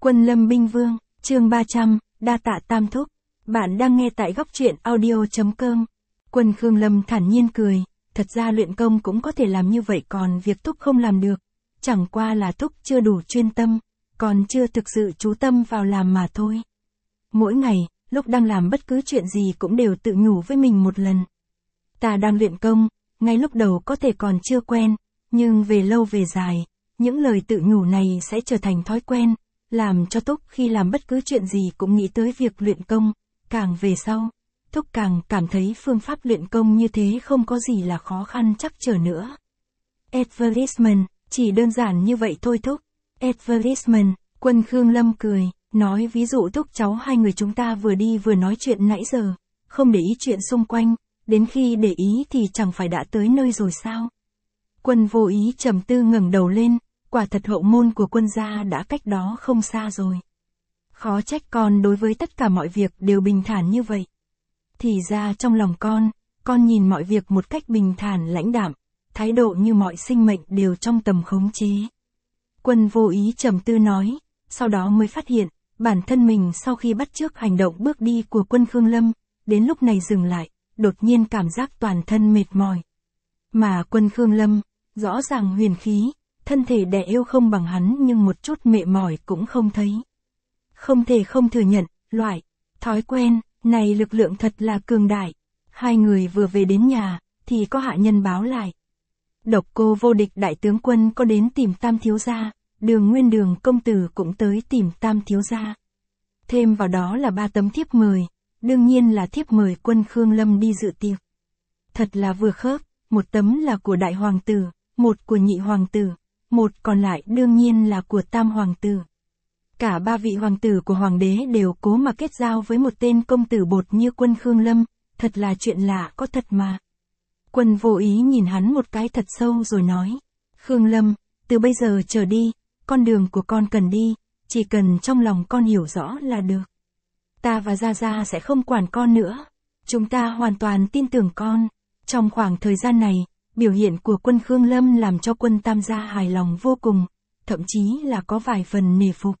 Quân Lâm Binh Vương, chương 300, đa tạ Tam Thúc. Bạn đang nghe tại góc truyện audio.com. Quân Khương Lâm thản nhiên cười, thật ra luyện công cũng có thể làm như vậy, còn việc Thúc không làm được. Chẳng qua là Thúc chưa đủ chuyên tâm, còn chưa thực sự chú tâm vào làm mà thôi. Mỗi ngày, lúc đang làm bất cứ chuyện gì cũng đều tự nhủ với mình một lần. Ta đang luyện công, ngay lúc đầu có thể còn chưa quen, nhưng về lâu về dài, những lời tự nhủ này sẽ trở thành thói quen, làm cho Thúc khi làm bất cứ chuyện gì cũng nghĩ tới việc luyện công. Càng về sau, Thúc càng cảm thấy phương pháp luyện công như thế không có gì là khó khăn trắc trở nữa. Advertisement, chỉ đơn giản như vậy thôi Thúc. Advertisement, Quân Khương Lâm cười, nói ví dụ Thúc cháu hai người chúng ta vừa đi vừa nói chuyện nãy giờ, không để ý chuyện xung quanh, đến khi để ý thì chẳng phải đã tới nơi rồi sao? Quân vô ý trầm tư ngẩng đầu lên, quả thật hậu môn của Quân gia đã cách đó không xa rồi. Khó trách con đối với tất cả mọi việc đều bình thản như vậy. Thì ra trong lòng con nhìn mọi việc một cách bình thản lãnh đạm, thái độ như mọi sinh mệnh đều trong tầm khống chế. Quân vô ý trầm tư nói, sau đó mới phát hiện, bản thân mình sau khi bắt chước hành động bước đi của Quân Khương Lâm, đến lúc này dừng lại, đột nhiên cảm giác toàn thân mệt mỏi. Mà Quân Khương Lâm, rõ ràng huyền khí, thân thể đè êu không bằng hắn nhưng một chút mệt mỏi cũng không thấy. Không thể không thừa nhận, loại thói quen này lực lượng thật là cường đại. Hai người vừa về đến nhà, thì có hạ nhân báo lại. Độc Cô Vô Địch đại tướng quân có đến tìm Tam thiếu gia, Đường Nguyên Đường công tử cũng tới tìm Tam thiếu gia. Thêm vào đó là 3 tấm thiếp mời, đương nhiên là thiếp mời Quân Khương Lâm đi dự tiệc. Thật là vừa khớp, một tấm là của đại hoàng tử, một của nhị hoàng tử, một còn lại đương nhiên là của Tam hoàng tử. Cả 3 vị hoàng tử của hoàng đế đều cố mà kết giao với một tên công tử bột như Quân Khương Lâm, thật là chuyện lạ có thật mà. Quân vô ý nhìn hắn một cái thật sâu rồi nói, Khương Lâm, từ bây giờ trở đi, con đường của con cần đi, chỉ cần trong lòng con hiểu rõ là được. Ta và Gia Gia sẽ không quản con nữa, chúng ta hoàn toàn tin tưởng con. Trong khoảng thời gian này, biểu hiện của Quân Khương Lâm làm cho Quân Tam gia hài lòng vô cùng, thậm chí là có vài phần nể phục.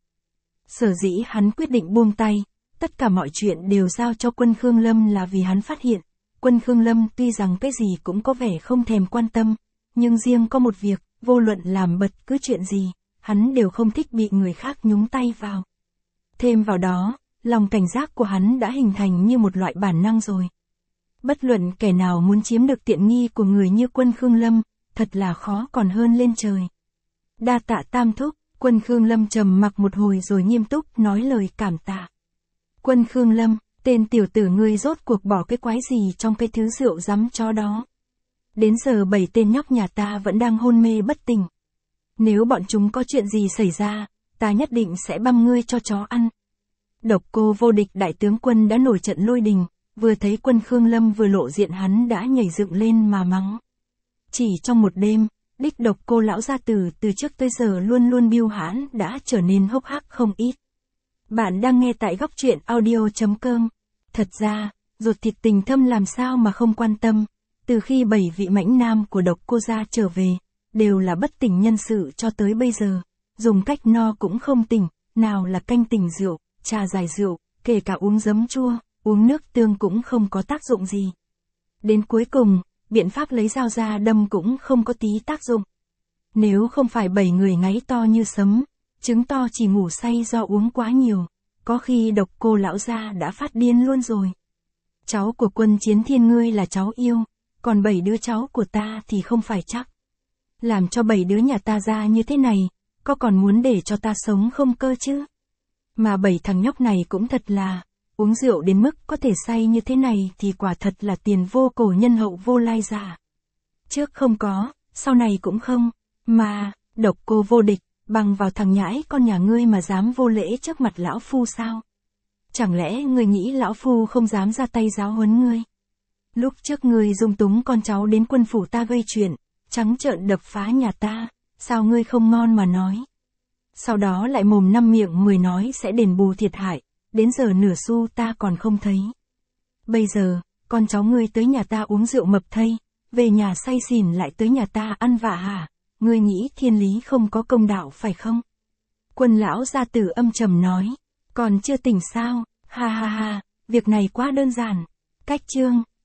Sở dĩ hắn quyết định buông tay, tất cả mọi chuyện đều giao cho Quân Khương Lâm là vì hắn phát hiện, Quân Khương Lâm tuy rằng cái gì cũng có vẻ không thèm quan tâm, nhưng riêng có một việc, vô luận làm bất cứ chuyện gì, hắn đều không thích bị người khác nhúng tay vào. Thêm vào đó, lòng cảnh giác của hắn đã hình thành như một loại bản năng rồi. Bất luận kẻ nào muốn chiếm được tiện nghi của người như Quân Khương Lâm, thật là khó còn hơn lên trời. Đa tạ Tam Thúc. Quân Khương Lâm trầm mặc một hồi rồi nghiêm túc nói lời cảm tạ. Quân Khương Lâm, tên tiểu tử ngươi rốt cuộc bỏ cái quái gì trong cái thứ rượu rắm chó đó. Đến giờ 7 tên nhóc nhà ta vẫn đang hôn mê bất tỉnh. Nếu bọn chúng có chuyện gì xảy ra, ta nhất định sẽ băm ngươi cho chó ăn. Độc Cô Vô Địch đại tướng quân đã nổi trận lôi đình, vừa thấy Quân Khương Lâm vừa lộ diện hắn đã nhảy dựng lên mà mắng. Chỉ trong một đêm, đích Độc Cô lão gia tử từ trước tới giờ luôn luôn biêu hãn đã trở nên hốc hác không ít. Bạn đang nghe tại góc truyện audio.com. Thật ra, ruột thịt tình thâm làm sao mà không quan tâm, từ khi 7 vị mãnh nam của Độc Cô gia trở về, đều là bất tỉnh nhân sự cho tới bây giờ, dùng cách no cũng không tỉnh, nào là canh tỉnh rượu, trà giải rượu, kể cả uống giấm chua, uống nước tương cũng không có tác dụng gì. Đến cuối cùng, biện pháp lấy dao ra đâm cũng không có tí tác dụng. Nếu không phải 7 người ngáy to như sấm, chứng to chỉ ngủ say do uống quá nhiều, có khi Độc Cô lão gia đã phát điên luôn rồi. Cháu của Quân Chiến Thiên ngươi là cháu yêu, còn 7 đứa cháu của ta thì không phải chắc. Làm cho 7 đứa nhà ta ra như thế này, có còn muốn để cho ta sống không cơ chứ? Mà 7 thằng nhóc này cũng thật là, uống rượu đến mức có thể say như thế này thì quả thật là tiền vô cổ nhân hậu vô lai giả. Trước không có, sau này cũng không, mà, Độc Cô Vô Địch, bằng vào thằng nhãi con nhà ngươi mà dám vô lễ trước mặt lão phu sao? Chẳng lẽ ngươi nghĩ lão phu không dám ra tay giáo huấn ngươi? Lúc trước ngươi dung túng con cháu đến quân phủ ta gây chuyện, trắng trợn đập phá nhà ta, sao ngươi không ngon mà nói? Sau đó lại mồm năm miệng 10 nói sẽ đền bù thiệt hại, đến giờ nửa xu ta còn không thấy. Bây giờ, con cháu ngươi tới nhà ta uống rượu mập thây, về nhà say xỉn lại tới nhà ta ăn vạ hả? Ngươi nghĩ thiên lý không có công đạo phải không? Quân lão gia tử âm trầm nói. Còn chưa tỉnh sao? Ha ha ha, việc này quá đơn giản. Cách chương.